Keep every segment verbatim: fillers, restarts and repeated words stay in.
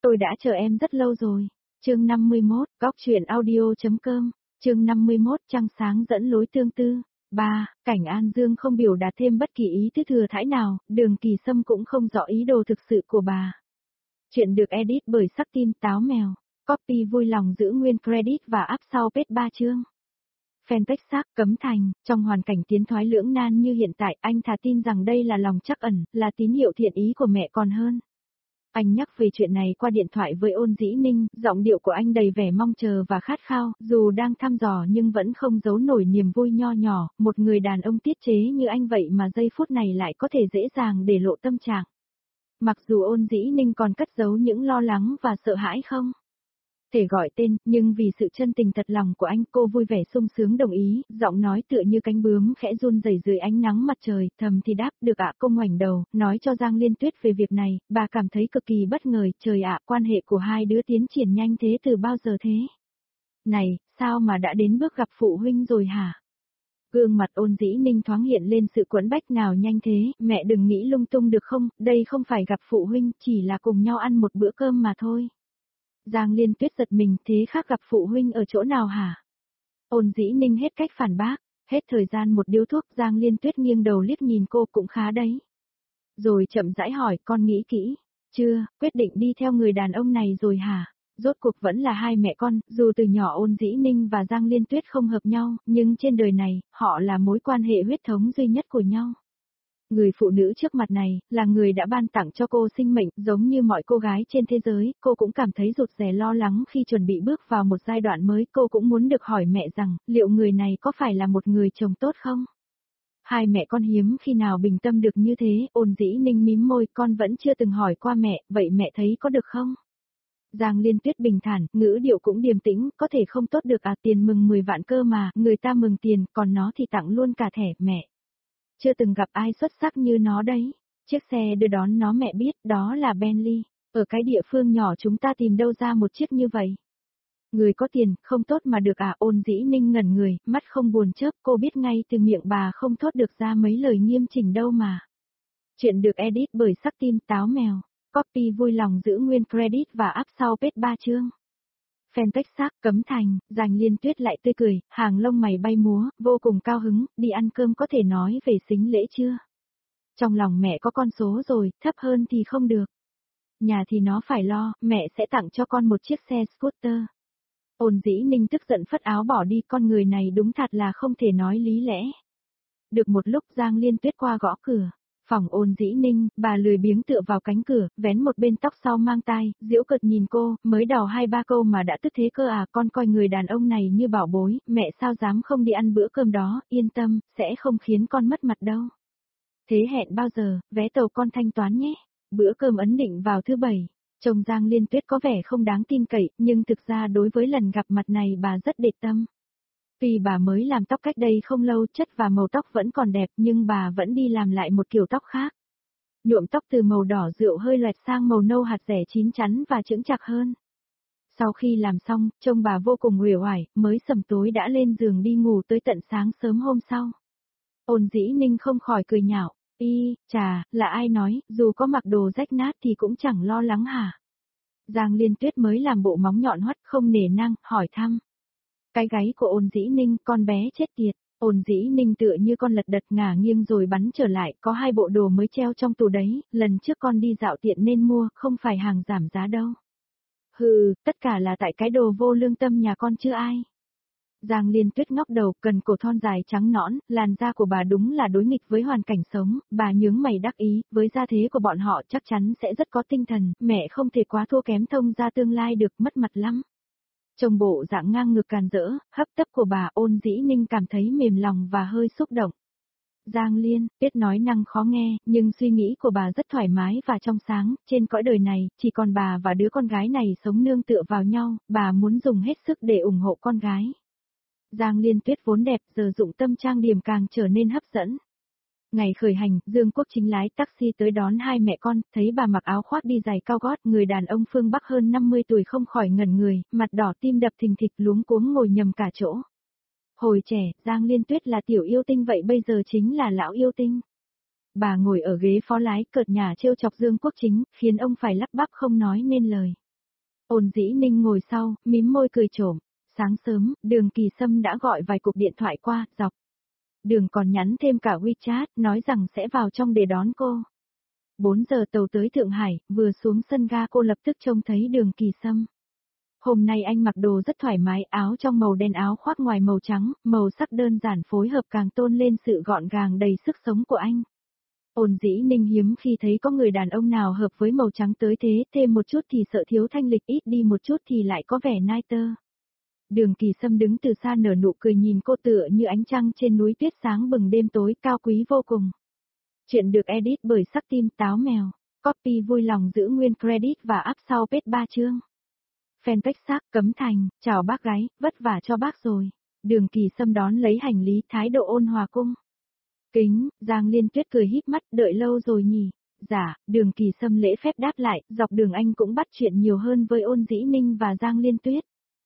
Tôi đã chờ em rất lâu rồi. Chương năm mươi mốt, góc truyện audio.com, chương năm mươi mốt, trăng sáng dẫn lối tương tư. ba. Cảnh An Dương không biểu đạt thêm bất kỳ ý thứ thừa thãi nào, Đường Kỳ Sâm cũng không rõ ý đồ thực sự của bà. Chuyện được edit bởi Sắc Tim Táo Mèo. Copy vui lòng giữ nguyên credit và up sau page ba chương. Fanpage xác Cấm Thành, trong hoàn cảnh tiến thoái lưỡng nan như hiện tại, anh thà tin rằng đây là lòng trắc ẩn, là tín hiệu thiện ý của mẹ còn hơn. Anh nhắc về chuyện này qua điện thoại với Ôn Dĩ Ninh, giọng điệu của anh đầy vẻ mong chờ và khát khao, dù đang thăm dò nhưng vẫn không giấu nổi niềm vui nho nhỏ, một người đàn ông tiết chế như anh vậy mà giây phút này lại có thể dễ dàng để lộ tâm trạng. Mặc dù Ôn Dĩ Ninh còn cất giấu những lo lắng và sợ hãi không thể gọi tên, nhưng vì sự chân tình thật lòng của anh, cô vui vẻ sung sướng đồng ý, giọng nói tựa như cánh bướm khẽ run rẩy dưới ánh nắng mặt trời, thầm thì đáp, được ạ. Cô ngoảnh đầu, nói cho Giang Liên Tuyết về việc này, bà cảm thấy cực kỳ bất ngờ, trời ạ, quan hệ của hai đứa tiến triển nhanh thế từ bao giờ thế? Này, sao mà đã đến bước gặp phụ huynh rồi hả? Gương mặt Ôn Dĩ Ninh thoáng hiện lên sự quẫn bách, nào nhanh thế, mẹ đừng nghĩ lung tung được không, đây không phải gặp phụ huynh, chỉ là cùng nhau ăn một bữa cơm mà thôi. Giang Liên Tuyết giật mình, thế khác gặp phụ huynh ở chỗ nào hả? Ôn Dĩ Ninh hết cách phản bác, hết thời gian một điếu thuốc, Giang Liên Tuyết nghiêng đầu liếc nhìn cô, cũng khá đấy. Rồi chậm rãi hỏi, con nghĩ kỹ, chưa, quyết định đi theo người đàn ông này rồi hả? Rốt cuộc vẫn là hai mẹ con, dù từ nhỏ Ôn Dĩ Ninh và Giang Liên Tuyết không hợp nhau, nhưng trên đời này, họ là mối quan hệ huyết thống duy nhất của nhau. Người phụ nữ trước mặt này, là người đã ban tặng cho cô sinh mệnh, giống như mọi cô gái trên thế giới, cô cũng cảm thấy rụt rè lo lắng khi chuẩn bị bước vào một giai đoạn mới, cô cũng muốn được hỏi mẹ rằng, liệu người này có phải là một người chồng tốt không? Hai mẹ con hiếm khi nào bình tâm được như thế, Ôn Dĩ Ninh mím môi, con vẫn chưa từng hỏi qua mẹ, vậy mẹ thấy có được không? Giang Liên Tuyết bình thản, ngữ điệu cũng điềm tĩnh, có thể không tốt được à, tiền mừng mười vạn cơ mà, người ta mừng tiền, còn nó thì tặng luôn cả thẻ, mẹ. Chưa từng gặp ai xuất sắc như nó đấy. Chiếc xe đưa đón nó mẹ biết, đó là Bentley. Ở cái địa phương nhỏ chúng ta tìm đâu ra một chiếc như vậy? Người có tiền, không tốt mà được à? Ôn Dĩ Ninh ngẩn người, mắt không buồn chớp, cô biết ngay từ miệng bà không thốt được ra mấy lời nghiêm chỉnh đâu mà. Chuyện được edit bởi Sắc Tim Táo Mèo. Copy vui lòng giữ nguyên credit và up sau page ba chương. Fanpage xác Cấm Thành, Giang Liên Tuyết lại tươi cười, hàng lông mày bay múa, vô cùng cao hứng, đi ăn cơm có thể nói về sính lễ chưa? Trong lòng mẹ có con số rồi, thấp hơn thì không được. Nhà thì nó phải lo, mẹ sẽ tặng cho con một chiếc xe scooter. Ôn Dĩ Ninh tức giận phất áo bỏ đi, con người này đúng thật là không thể nói lý lẽ. Được một lúc Giang Liên Tuyết qua gõ cửa. Phòng Ôn Dĩ Ninh, bà lười biếng tựa vào cánh cửa, vén một bên tóc sau mang tai, giễu cợt nhìn cô, mới đào hai ba câu mà đã tức thế cơ à, con coi người đàn ông này như bảo bối, mẹ sao dám không đi ăn bữa cơm đó, yên tâm, sẽ không khiến con mất mặt đâu. Thế hẹn bao giờ, vé tàu con thanh toán nhé, bữa cơm ấn định vào thứ bảy. Chồng Giang Liên Tuyết có vẻ không đáng tin cậy, nhưng thực ra đối với lần gặp mặt này bà rất để tâm. Tuy bà mới làm tóc cách đây không lâu, chất và màu tóc vẫn còn đẹp, nhưng bà vẫn đi làm lại một kiểu tóc khác. Nhuộm tóc từ màu đỏ rượu hơi loẹt sang màu nâu hạt rẻ chín chắn và chững chạc hơn. Sau khi làm xong, trông bà vô cùng uể oải, mới sầm tối đã lên giường đi ngủ tới tận sáng sớm hôm sau. Ôn Dĩ Ninh không khỏi cười nhạo, y, chà, là ai nói, dù có mặc đồ rách nát thì cũng chẳng lo lắng hả? Giang Liên Tuyết mới làm bộ móng nhọn hoắt không nể nang, hỏi thăm. Cái gáy của Ôn Dĩ Ninh, con bé chết tiệt. Ôn Dĩ Ninh tựa như con lật đật ngả nghiêng rồi bắn trở lại, có hai bộ đồ mới treo trong tủ đấy, lần trước con đi dạo tiện nên mua, không phải hàng giảm giá đâu. Hừ, tất cả là tại cái đồ vô lương tâm nhà con chứ ai. Giang Liên Tuyết ngóc đầu, cần cổ thon dài trắng nõn, làn da của bà đúng là đối nghịch với hoàn cảnh sống, bà nhướng mày đắc ý, với gia thế của bọn họ chắc chắn sẽ rất có tinh thần, mẹ không thể quá thua kém Thông gia tương lai được, mất mặt lắm. Trông bộ dạng ngang ngược càn rỡ, hấp tấp của bà, Ôn Dĩ Ninh cảm thấy mềm lòng và hơi xúc động. Giang Liên, Tuyết nói năng khó nghe, nhưng suy nghĩ của bà rất thoải mái và trong sáng, trên cõi đời này, chỉ còn bà và đứa con gái này sống nương tựa vào nhau, bà muốn dùng hết sức để ủng hộ con gái. Giang Liên Tuyết vốn đẹp, giờ dụng tâm trang điểm càng trở nên hấp dẫn. Ngày khởi hành, Dương Quốc Chính lái taxi tới đón hai mẹ con, thấy bà mặc áo khoác đi giày cao gót, người đàn ông phương Bắc hơn năm mươi tuổi không khỏi ngẩn người, mặt đỏ tim đập thình thịch luống cuống ngồi nhầm cả chỗ. Hồi trẻ, Giang Liên Tuyết là tiểu yêu tinh vậy bây giờ chính là lão yêu tinh. Bà ngồi ở ghế phó lái cợt nhả trêu chọc Dương Quốc Chính, khiến ông phải lắp bắp không nói nên lời. Ôn Dĩ Ninh ngồi sau, mím môi cười trộm. Sáng sớm, Đường Kỳ Sâm đã gọi vài cuộc điện thoại qua, dọc. Đường còn nhắn thêm cả WeChat, nói rằng sẽ vào trong để đón cô. bốn giờ tàu tới Thượng Hải, vừa xuống sân ga cô lập tức trông thấy Đường Kỳ Sâm. Hôm nay anh mặc đồ rất thoải mái, áo trong màu đen, áo khoác ngoài màu trắng, màu sắc đơn giản phối hợp càng tôn lên sự gọn gàng đầy sức sống của anh. Ôn Dĩ Ninh hiếm khi thấy có người đàn ông nào hợp với màu trắng tới thế, thêm một chút thì sợ thiếu thanh lịch, ít đi một chút thì lại có vẻ nai tơ. Đường Kỳ Sâm đứng từ xa nở nụ cười nhìn cô tựa như ánh trăng trên núi tuyết sáng bừng đêm tối, cao quý vô cùng. Chuyện được edit bởi Sắc Tim Táo Mèo. Copy vui lòng giữ nguyên credit và up sau page ba chương. Fanpage Sắc Cấm Thành, chào bác gái, vất vả cho bác rồi. Đường Kỳ Sâm đón lấy hành lý, thái độ ôn hòa cung kính. Giang Liên Tuyết cười híp mắt, đợi lâu rồi nhỉ. Dạ, Đường Kỳ Sâm lễ phép đáp lại, dọc đường anh cũng bắt chuyện nhiều hơn với Ôn Dĩ Ninh và Giang Liên Tuyết.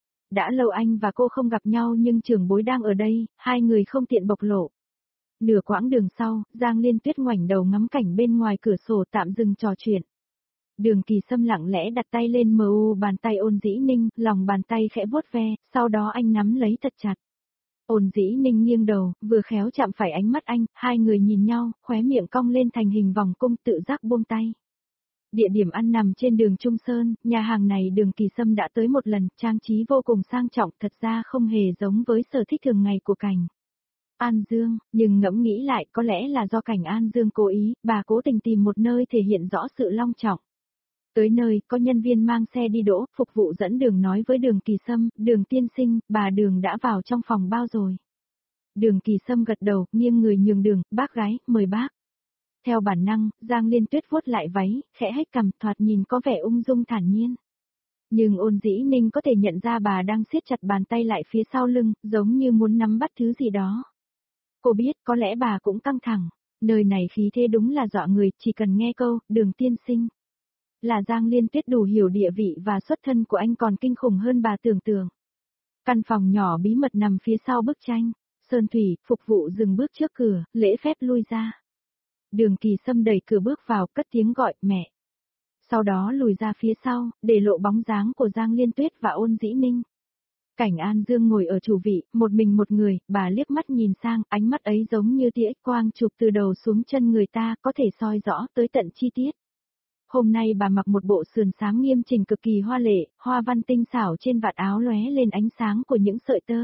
Đã lâu anh và cô không gặp nhau nhưng trưởng bối đang ở đây, hai người không tiện bộc lộ. Nửa quãng đường sau, Giang Liên Tuyết ngoảnh đầu ngắm cảnh bên ngoài cửa sổ, tạm dừng trò chuyện. Đường Kỳ Sâm lặng lẽ đặt tay lên mờ u bàn tay Ôn Dĩ Ninh, lòng bàn tay khẽ vuốt ve, sau đó anh nắm lấy thật chặt. Ôn Dĩ Ninh nghiêng đầu, vừa khéo chạm phải ánh mắt anh, hai người nhìn nhau, khóe miệng cong lên thành hình vòng cung, tự giác buông tay. Địa điểm ăn nằm trên đường Trung Sơn, nhà hàng này Đường Kỳ Sâm đã tới một lần, trang trí vô cùng sang trọng, thật ra không hề giống với sở thích thường ngày của Cảnh An Dương, nhưng ngẫm nghĩ lại có lẽ là do Cảnh An Dương cố ý, bà cố tình tìm một nơi thể hiện rõ sự long trọng. Tới nơi, có nhân viên mang xe đi đỗ, phục vụ dẫn đường nói với Đường Kỳ Sâm, Đường tiên sinh, bà Đường đã vào trong phòng bao rồi. Đường Kỳ Sâm gật đầu, nghiêng người nhường đường, bác gái, mời bác. Theo bản năng, Giang Liên Tuyết vuốt lại váy, khẽ hếch cằm, thoạt nhìn có vẻ ung dung thản nhiên. Nhưng Ôn Dĩ Ninh có thể nhận ra bà đang siết chặt bàn tay lại phía sau lưng, giống như muốn nắm bắt thứ gì đó. Cô biết, có lẽ bà cũng căng thẳng. Nơi này khí thế đúng là dọa người, chỉ cần nghe câu, Đường tiên sinh. Là Giang Liên Tuyết đủ hiểu địa vị và xuất thân của anh còn kinh khủng hơn bà tưởng tượng. Căn phòng nhỏ bí mật nằm phía sau bức tranh. Sơn Thủy, phục vụ dừng bước trước cửa, lễ phép lui ra. Đường Kỳ Sâm đẩy cửa bước vào, cất tiếng gọi, mẹ. Sau đó lùi ra phía sau, để lộ bóng dáng của Giang Liên Tuyết và Ôn Dĩ Ninh. Cảnh An Dương ngồi ở chủ vị, một mình một người, bà liếc mắt nhìn sang, ánh mắt ấy giống như tia X quang chụp từ đầu xuống chân người ta, có thể soi rõ tới tận chi tiết. Hôm nay bà mặc một bộ sườn xám nghiêm chỉnh cực kỳ hoa lệ, hoa văn tinh xảo trên vạt áo lóe lên ánh sáng của những sợi tơ.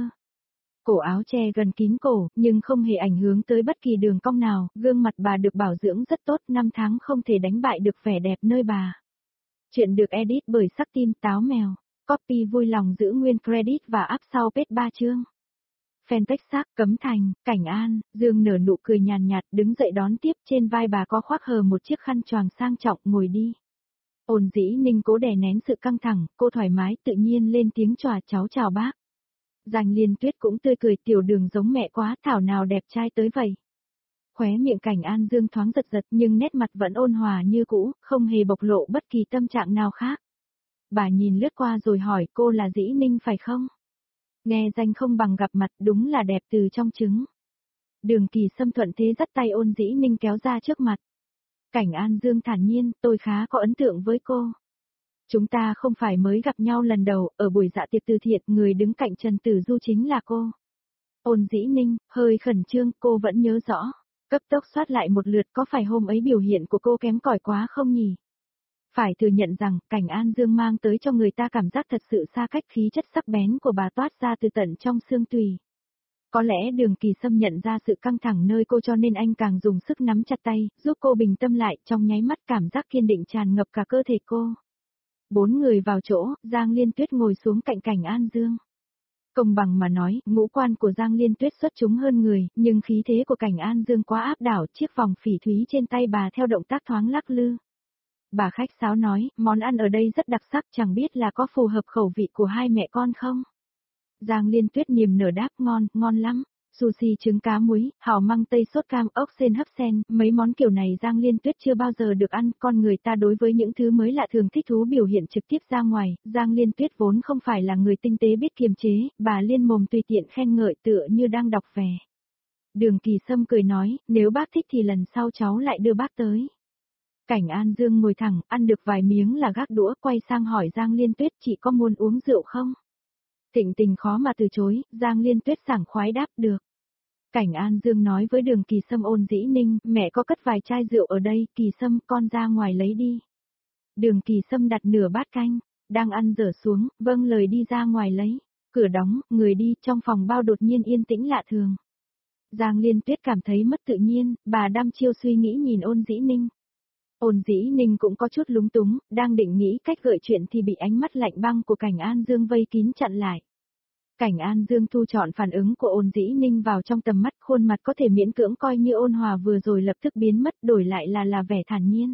Cổ áo che gần kín cổ, nhưng không hề ảnh hưởng tới bất kỳ đường cong nào, gương mặt bà được bảo dưỡng rất tốt, năm tháng không thể đánh bại được vẻ đẹp nơi bà. Chuyện được edit bởi Sắc Tim Táo Mèo. Copy vui lòng giữ nguyên credit và up sau page ba chương. Fanpage Sắc Cấm Thành, Cảnh An, Dương nở nụ cười nhàn nhạt, đứng dậy đón tiếp, trên vai bà có khoác hờ một chiếc khăn choàng sang trọng, ngồi đi. Ôn Dĩ Ninh cố đè nén sự căng thẳng, cô thoải mái tự nhiên lên tiếng chào, cháu chào bác. Giang Liên Tuyết cũng tươi cười, tiểu Đường giống mẹ quá, thảo nào đẹp trai tới vậy. Khóe miệng Cảnh An Dương thoáng giật giật nhưng nét mặt vẫn ôn hòa như cũ, không hề bộc lộ bất kỳ tâm trạng nào khác. Bà nhìn lướt qua rồi hỏi, cô là Dĩ Ninh phải không? Nghe danh không bằng gặp mặt, đúng là đẹp từ trong trứng. Đường Kỳ Sâm thuận thế dắt tay Ôn Dĩ Ninh kéo ra trước mặt. Cảnh An Dương thản nhiên, tôi khá có ấn tượng với cô. Chúng ta không phải mới gặp nhau lần đầu, ở buổi dạ tiệc từ thiện, người đứng cạnh Trần Tử Du chính là cô. Ôn Dĩ Ninh, hơi khẩn trương, cô vẫn nhớ rõ. Cấp tốc soát lại một lượt, có phải hôm ấy biểu hiện của cô kém cỏi quá không nhỉ? Phải thừa nhận rằng, Cảnh An Dương mang tới cho người ta cảm giác thật sự xa cách, khí chất sắc bén của bà toát ra từ tận trong xương tùy. Có lẽ Đường Kỳ Sâm nhận ra sự căng thẳng nơi cô cho nên anh càng dùng sức nắm chặt tay, giúp cô bình tâm lại, trong nháy mắt cảm giác kiên định tràn ngập cả cơ thể cô. Bốn người vào chỗ, Giang Liên Tuyết ngồi xuống cạnh Cảnh An Dương. Công bằng mà nói, ngũ quan của Giang Liên Tuyết xuất chúng hơn người, nhưng khí thế của Cảnh An Dương quá áp đảo, chiếc vòng phỉ thúy trên tay bà theo động tác thoáng lắc lư. Bà khách sáo nói, món ăn ở đây rất đặc sắc, chẳng biết là có phù hợp khẩu vị của hai mẹ con không? Giang Liên Tuyết niềm nở đáp, ngon, ngon lắm. Sushi trứng cá muối, hàu măng tây sốt cam, ốc sên hấp sen, mấy món kiểu này Giang Liên Tuyết chưa bao giờ được ăn, con người ta đối với những thứ mới lạ thường thích thú biểu hiện trực tiếp ra ngoài, Giang Liên Tuyết vốn không phải là người tinh tế biết kiềm chế, bà liên mồm tùy tiện khen ngợi tựa như đang đọc về. Đường Kỳ Sâm cười nói, nếu bác thích thì lần sau cháu lại đưa bác tới. Cảnh An Dương ngồi thẳng, ăn được vài miếng là gác đũa, quay sang hỏi Giang Liên Tuyết chị có muốn uống rượu không? Thịnh Tình khó mà từ chối, Giang Liên Tuyết sảng khoái đáp được. Cảnh An Dương nói với Đường Kỳ Sâm ôn dĩ ninh, mẹ có cất vài chai rượu ở đây, Kỳ Sâm con ra ngoài lấy đi. Đường Kỳ Sâm đặt nửa bát canh, đang ăn dở xuống, vâng lời đi ra ngoài lấy. Cửa đóng, người đi, trong phòng bao đột nhiên yên tĩnh lạ thường. Giang Liên Tuyết cảm thấy mất tự nhiên, bà đăm chiêu suy nghĩ nhìn ôn dĩ ninh. Ôn dĩ ninh cũng có chút lúng túng, đang định nghĩ cách gợi chuyện thì bị ánh mắt lạnh băng của Cảnh An Dương vây kín chặn lại. Cảnh An Dương thu chọn phản ứng của ôn dĩ ninh vào trong tầm mắt, khuôn mặt có thể miễn cưỡng coi như ôn hòa vừa rồi lập tức biến mất, đổi lại là là vẻ thản nhiên.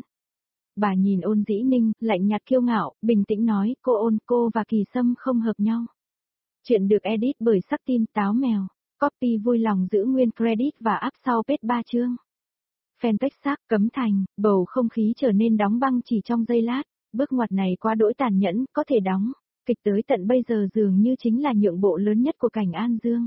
Bà nhìn ôn dĩ ninh, lạnh nhạt kiêu ngạo, bình tĩnh nói, cô ôn, cô và Kỳ Sâm không hợp nhau. Chuyện được edit bởi Sắc Tim Táo Mèo. Copy vui lòng giữ nguyên credit và up sau page ba chương. Fanpage xác cấm thành, bầu không khí trở nên đóng băng chỉ trong giây lát, bước ngoặt này quá đỗi tàn nhẫn, có thể đóng. Kịch tới tận bây giờ dường như chính là nhượng bộ lớn nhất của Cảnh An Dương.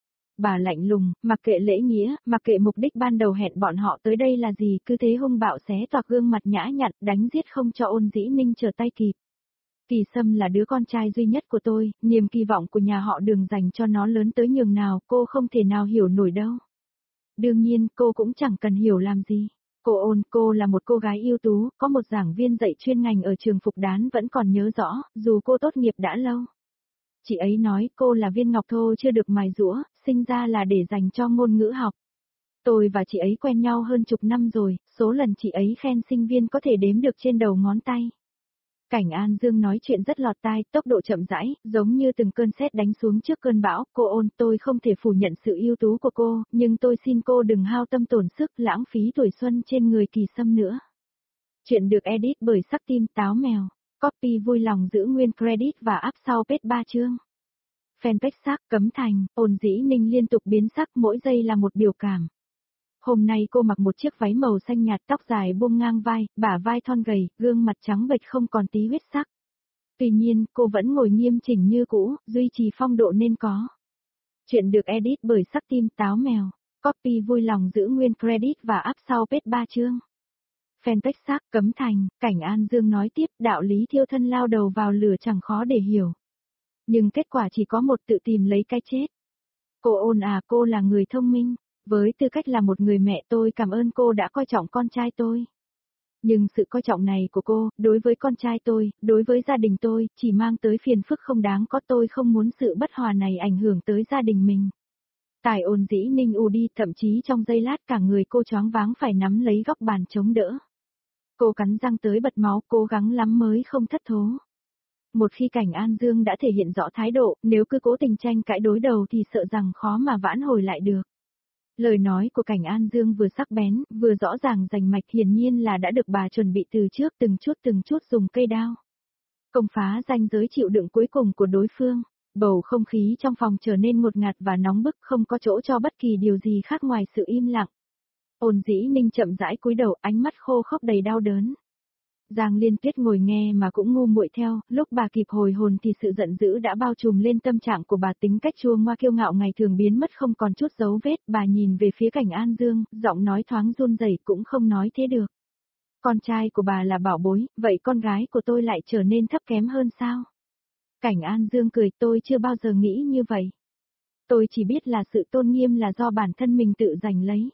Bà lạnh lùng, mặc kệ lễ nghĩa, mặc kệ mục đích ban đầu hẹn bọn họ tới đây là gì, cứ thế hung bạo xé toạc gương mặt nhã nhặn, đánh giết không cho ôn dĩ ninh trở tay kịp. Kỳ Sâm là đứa con trai duy nhất của tôi, niềm kỳ vọng của nhà họ Đường dành cho nó lớn tới nhường nào, cô không thể nào hiểu nổi đâu. Đương nhiên, cô cũng chẳng cần hiểu làm gì. Cô ôn, cô là một cô gái ưu tú, có một giảng viên dạy chuyên ngành ở trường Phục Đán vẫn còn nhớ rõ, dù cô tốt nghiệp đã lâu. Chị ấy nói cô là viên ngọc thô chưa được mài giũa, sinh ra là để dành cho ngôn ngữ học. Tôi và chị ấy quen nhau hơn chục năm rồi, số lần chị ấy khen sinh viên có thể đếm được trên đầu ngón tay. Cảnh An Dương nói chuyện rất lọt tai, tốc độ chậm rãi, giống như từng cơn sét đánh xuống trước cơn bão. Cô ôn, tôi không thể phủ nhận sự ưu tú của cô, nhưng tôi xin cô đừng hao tâm tổn sức lãng phí tuổi xuân trên người Kỳ Sâm nữa. Chuyện được edit bởi Sắc Tim Táo Mèo. Copy vui lòng giữ nguyên credit và up sau page ba chương. Fanpage xác cấm thành, ôn dĩ ninh liên tục biến sắc mỗi giây là một biểu cảm. Hôm nay cô mặc một chiếc váy màu xanh nhạt, tóc dài buông ngang vai, bả vai thon gầy, gương mặt trắng bệch không còn tí huyết sắc. Tuy nhiên, cô vẫn ngồi nghiêm chỉnh như cũ, duy trì phong độ nên có. Chuyện được edit bởi Sắc Tim Táo Mèo. Copy vui lòng giữ nguyên credit và up sau page ba chương. Fanpage xác cấm thành, Cảnh An Dương nói tiếp, đạo lý thiêu thân lao đầu vào lửa chẳng khó để hiểu. Nhưng kết quả chỉ có một, tự tìm lấy cái chết. Cô ôn à, cô là người thông minh. Với tư cách là một người mẹ, tôi cảm ơn cô đã coi trọng con trai tôi. Nhưng sự coi trọng này của cô, đối với con trai tôi, đối với gia đình tôi, chỉ mang tới phiền phức không đáng có. Tôi không muốn sự bất hòa này ảnh hưởng tới gia đình mình. Tài ôn dĩ ninh u đi, thậm chí trong giây lát cả người cô choáng váng phải nắm lấy góc bàn chống đỡ. Cô cắn răng tới bật máu, cố gắng lắm mới không thất thố. Một khi Cảnh An Dương đã thể hiện rõ thái độ, nếu cứ cố tình tranh cãi đối đầu thì sợ rằng khó mà vãn hồi lại được. Lời nói của Cảnh An Dương vừa sắc bén, vừa rõ ràng rành mạch, hiển nhiên là đã được bà chuẩn bị từ trước, từng chút từng chút dùng cây đao. Công phá ranh giới chịu đựng cuối cùng của đối phương, bầu không khí trong phòng trở nên ngột ngạt và nóng bức, không có chỗ cho bất kỳ điều gì khác ngoài sự im lặng. Ôn dĩ ninh chậm rãi cúi đầu, ánh mắt khô khốc đầy đau đớn. Giang Liên Tuyết ngồi nghe mà cũng ngu muội theo, lúc bà kịp hồi hồn thì sự giận dữ đã bao trùm lên tâm trạng của bà, tính cách chua ngoa kiêu ngạo ngày thường biến mất không còn chút dấu vết. Bà nhìn về phía Cảnh An Dương, giọng nói thoáng run rẩy, cũng không nói thế được. Con trai của bà là bảo bối, vậy con gái của tôi lại trở nên thấp kém hơn sao? Cảnh An Dương cười, tôi chưa bao giờ nghĩ như vậy. Tôi chỉ biết là sự tôn nghiêm là do bản thân mình tự giành lấy.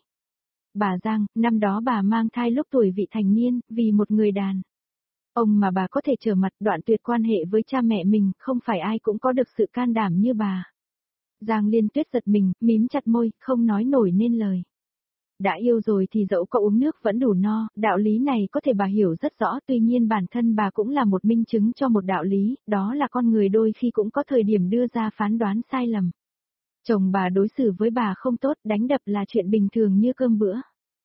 Bà Giang, năm đó bà mang thai lúc tuổi vị thành niên, vì một người đàn ông mà bà có thể trở mặt đoạn tuyệt quan hệ với cha mẹ mình, không phải ai cũng có được sự can đảm như bà. Giang Liên Tuyết giật mình, mím chặt môi, không nói nổi nên lời. Đã yêu rồi thì dẫu có uống nước vẫn đủ no, đạo lý này có thể bà hiểu rất rõ, tuy nhiên bản thân bà cũng là một minh chứng cho một đạo lý, đó là con người đôi khi cũng có thời điểm đưa ra phán đoán sai lầm. Chồng bà đối xử với bà không tốt, đánh đập là chuyện bình thường như cơm bữa.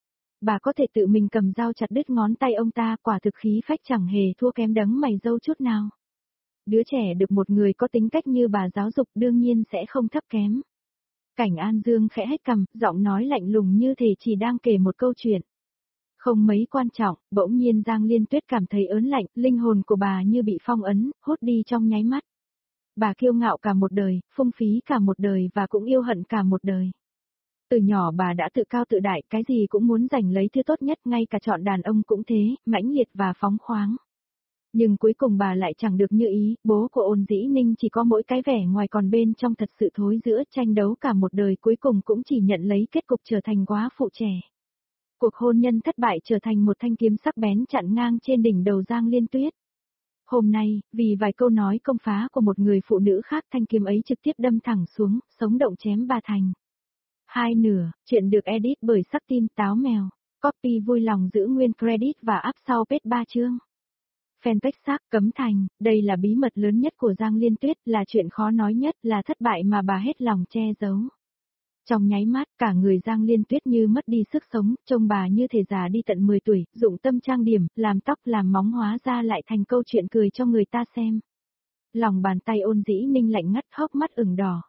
Bà có thể tự mình cầm dao chặt đứt ngón tay ông ta, quả thực khí phách chẳng hề thua kém đấng mày râu chút nào. Đứa trẻ được một người có tính cách như bà giáo dục đương nhiên sẽ không thấp kém. Cảnh An Dương khẽ hét cằm, giọng nói lạnh lùng như thể chỉ đang kể một câu chuyện. Không mấy quan trọng, bỗng nhiên Giang Liên Tuyết cảm thấy ớn lạnh, linh hồn của bà như bị phong ấn, hút đi trong nháy mắt. Bà kiêu ngạo cả một đời, phung phí cả một đời và cũng yêu hận cả một đời. Từ nhỏ bà đã tự cao tự đại, cái gì cũng muốn giành lấy thứ tốt nhất, ngay cả chọn đàn ông cũng thế, mãnh liệt và phóng khoáng. Nhưng cuối cùng bà lại chẳng được như ý, bố của Ôn Dĩ Ninh chỉ có mỗi cái vẻ ngoài còn bên trong thật sự thối rữa, tranh đấu cả một đời cuối cùng cũng chỉ nhận lấy kết cục trở thành quá phụ trẻ. Cuộc hôn nhân thất bại trở thành một thanh kiếm sắc bén chặn ngang trên đỉnh đầu Giang Liên Tuyết. Hôm nay, vì vài câu nói công phá của một người phụ nữ khác, thanh kiếm ấy trực tiếp đâm thẳng xuống, sống động chém bà thành hai nửa. Chuyện được edit bởi Sắc Tim Táo Mèo. Copy vui lòng giữ nguyên credit và up sau page ba chương. Fanpage xác Cấm Thành, đây là bí mật lớn nhất của Giang Liên Tuyết, là chuyện khó nói nhất, là thất bại mà bà hết lòng che giấu. Trong nháy mắt, cả người Giang Liên Tuyết như mất đi sức sống, trông bà như thể già đi tận mười tuổi, dụng tâm trang điểm, làm tóc làm móng hóa ra lại thành câu chuyện cười cho người ta xem. Lòng bàn tay Ôn Dĩ Ninh lạnh ngắt, hốc mắt ửng đỏ.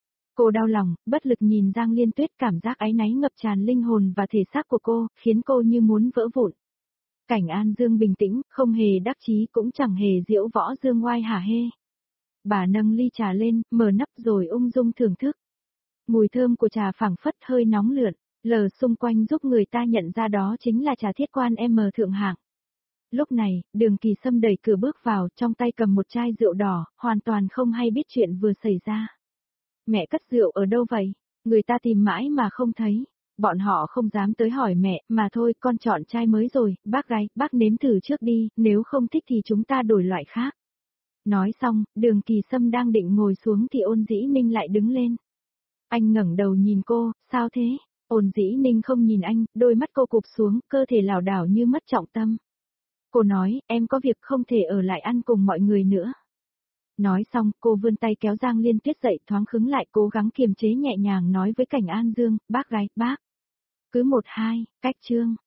Cô đau lòng, bất lực nhìn Giang Liên Tuyết, cảm giác áy náy ngập tràn linh hồn và thể xác của cô, khiến cô như muốn vỡ vụn. Cảnh An Dương bình tĩnh, không hề đắc chí cũng chẳng hề diễu võ dương oai hả hê. Bà nâng ly trà lên, mở nắp rồi ung dung thưởng thức. Mùi thơm của trà phảng phất hơi nóng lượn, lờ xung quanh giúp người ta nhận ra đó chính là trà Thiết Quan M thượng hạng. Lúc này, Đường Kỳ Sâm đẩy cửa bước vào, trong tay cầm một chai rượu đỏ, hoàn toàn không hay biết chuyện vừa xảy ra. Mẹ cất rượu ở đâu vậy? Người ta tìm mãi mà không thấy. Bọn họ không dám tới hỏi mẹ, mà thôi, con chọn chai mới rồi, bác gái, bác nếm thử trước đi, nếu không thích thì chúng ta đổi loại khác. Nói xong, Đường Kỳ Sâm đang định ngồi xuống thì Ôn Dĩ Ninh lại đứng lên. Anh ngẩng đầu nhìn cô, sao thế? Ôn Dĩ Ninh không nhìn anh, đôi mắt cô cụp xuống, cơ thể lảo đảo như mất trọng tâm. Cô nói, em có việc không thể ở lại ăn cùng mọi người nữa. Nói xong, cô vươn tay kéo Giang Liên Tuyết dậy, thoáng khứng lại, cố gắng kiềm chế nhẹ nhàng nói với Cảnh An Dương, bác gái, bác. Cứ một hai, cách chương.